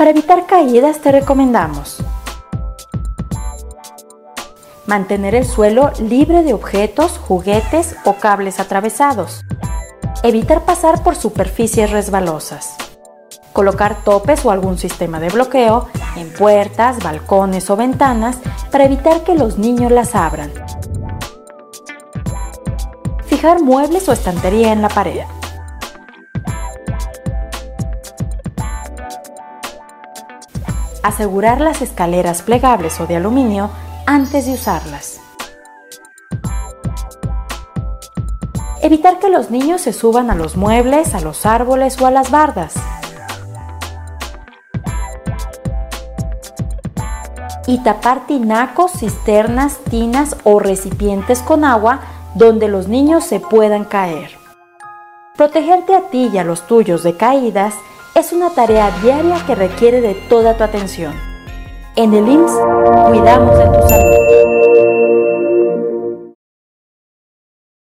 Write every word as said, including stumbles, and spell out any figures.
Para evitar caídas te recomendamos mantener el suelo libre de objetos, juguetes o cables atravesados. Evitar pasar por superficies resbalosas. Colocar topes o algún sistema de bloqueo en puertas, balcones o ventanas para evitar que los niños las abran. Fijar muebles o estantería en la pared. Asegurar las escaleras plegables o de aluminio antes de usarlas. Evitar que los niños se suban a los muebles, a los árboles o a las bardas. Y tapar tinacos, cisternas, tinas o recipientes con agua donde los niños se puedan caer. Protegerte a ti y a los tuyos de caídas es una tarea diaria que requiere de toda tu atención. En el I M S S, cuidamos de tu salud.